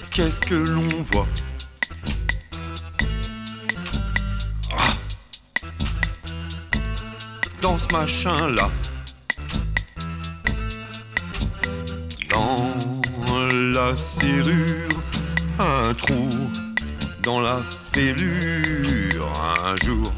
Qu'est-ce que l'on voit? Ah, dans ce machin-là, dans la serrure, un trou dans la fêlure. Un jour,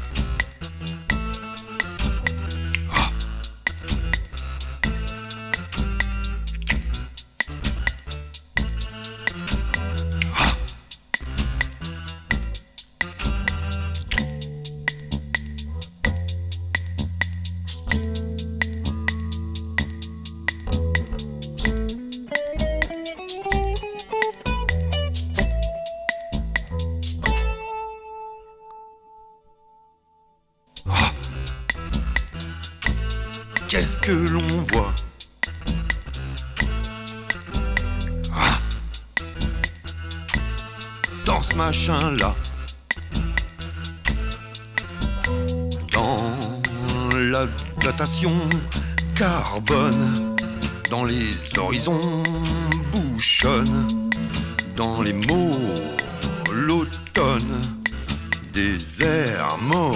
qu'est-ce que l'on voit? Ah, dans ce machin-là, dans la datation carbone, dans les horizons bouchonne, dans les mots l'automne, des airs morts.